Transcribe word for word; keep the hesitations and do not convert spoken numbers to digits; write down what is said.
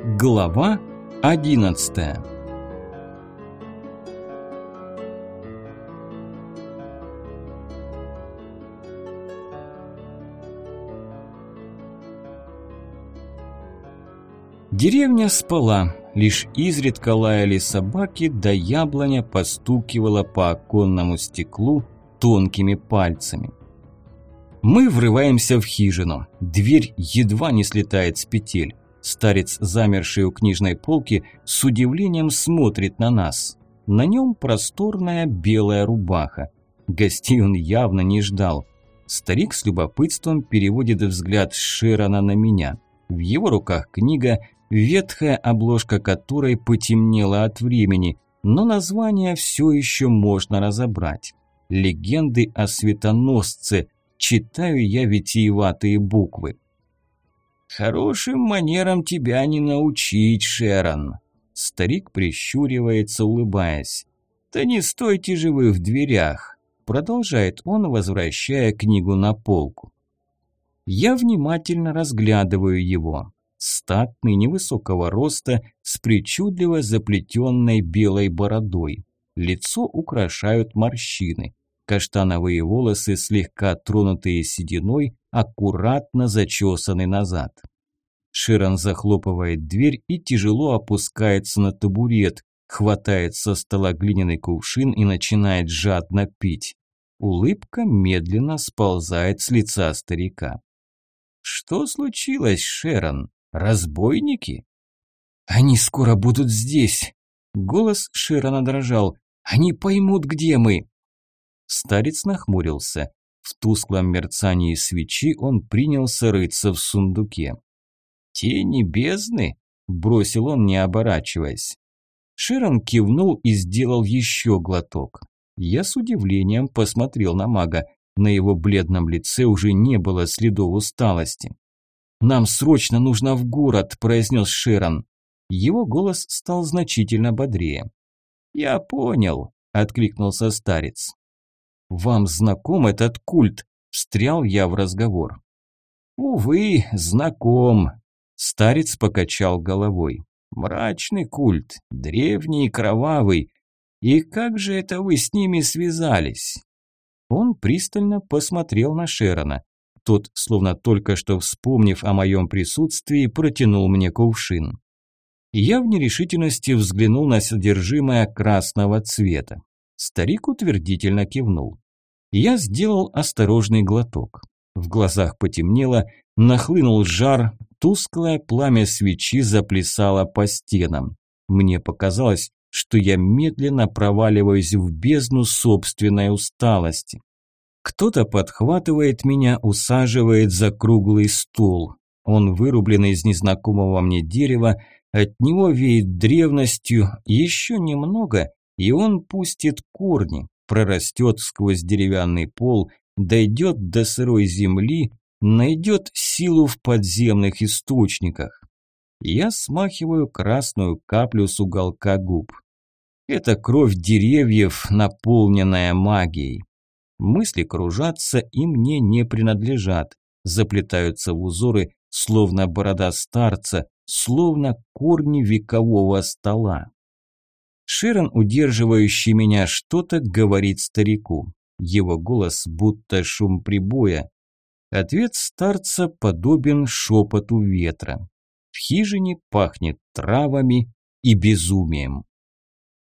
Глава одиннадцатая. Деревня спала, лишь изредка лаяли собаки, да яблоня постукивала по оконному стеклу тонкими пальцами. Мы врываемся в хижину, дверь едва не слетает с петель. Старец, замерший у книжной полки, с удивлением смотрит на нас. На нем просторная белая рубаха. Гостей он явно не ждал. Старик с любопытством переводит взгляд Шерона на меня. В его руках книга, ветхая обложка которой потемнела от времени, но название все еще можно разобрать. «Легенды о светоносце». Читаю я витиеватые буквы. «Хорошим манерам тебя не научить, Шерон!» Старик прищуривается, улыбаясь. «Да не стойте же вы в дверях!» Продолжает он, возвращая книгу на полку. Я внимательно разглядываю его. Статный, невысокого роста, с причудливо заплетенной белой бородой. Лицо украшают морщины. Каштановые волосы, слегка тронутые сединой, аккуратно зачесаны назад. Шерон захлопывает дверь и тяжело опускается на табурет, хватает со стола глиняный кувшин и начинает жадно пить. Улыбка медленно сползает с лица старика. «Что случилось, Шерон? Разбойники?» «Они скоро будут здесь!» Голос Шерона дрожал. «Они поймут, где мы!» Старец нахмурился. В тусклом мерцании свечи он принялся рыться в сундуке. «Тени бездны?» – бросил он, не оборачиваясь. Шерон кивнул и сделал еще глоток. Я с удивлением посмотрел на мага. На его бледном лице уже не было следов усталости. «Нам срочно нужно в город», – произнес Шерон. Его голос стал значительно бодрее. «Я понял», – откликнулся старец. «Вам знаком этот культ?» – встрял я в разговор. «Увы, знаком», – старец покачал головой. «Мрачный культ, древний и кровавый. И как же это вы с ними связались?» Он пристально посмотрел на Шерона. Тот, словно только что вспомнив о моем присутствии, протянул мне кувшин. Я в нерешительности взглянул на содержимое красного цвета. Старик утвердительно кивнул. Я сделал осторожный глоток. В глазах потемнело, нахлынул жар, тусклое пламя свечи заплясало по стенам. Мне показалось, что я медленно проваливаюсь в бездну собственной усталости. Кто-то подхватывает меня, усаживает за круглый стол. Он вырублен из незнакомого мне дерева, от него веет древностью, еще немного, и он пустит корни, прорастет сквозь деревянный пол, дойдет до сырой земли, найдет силу в подземных источниках. Я смахиваю красную каплю с уголка губ. Это кровь деревьев, наполненная магией. Мысли кружатся и мне не принадлежат, заплетаются в узоры, словно борода старца, словно корни векового стола. Шерон, удерживающий меня, что-то говорит старику. Его голос будто шум прибоя. Ответ старца подобен шепоту ветра. В хижине пахнет травами и безумием.